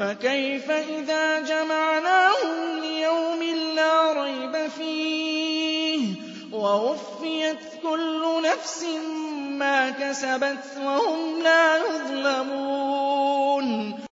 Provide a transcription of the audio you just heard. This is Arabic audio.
فَكَيْفَ إِذَا جَمَعْنَاهُمْ لِيَوْمٍ لَّا رَيْبَ فِيهِ وَوُفِّيَتْ كُلُّ نَفْسٍ مَّا كَسَبَتْ وَهُمْ لَا يُظْلَمُونَ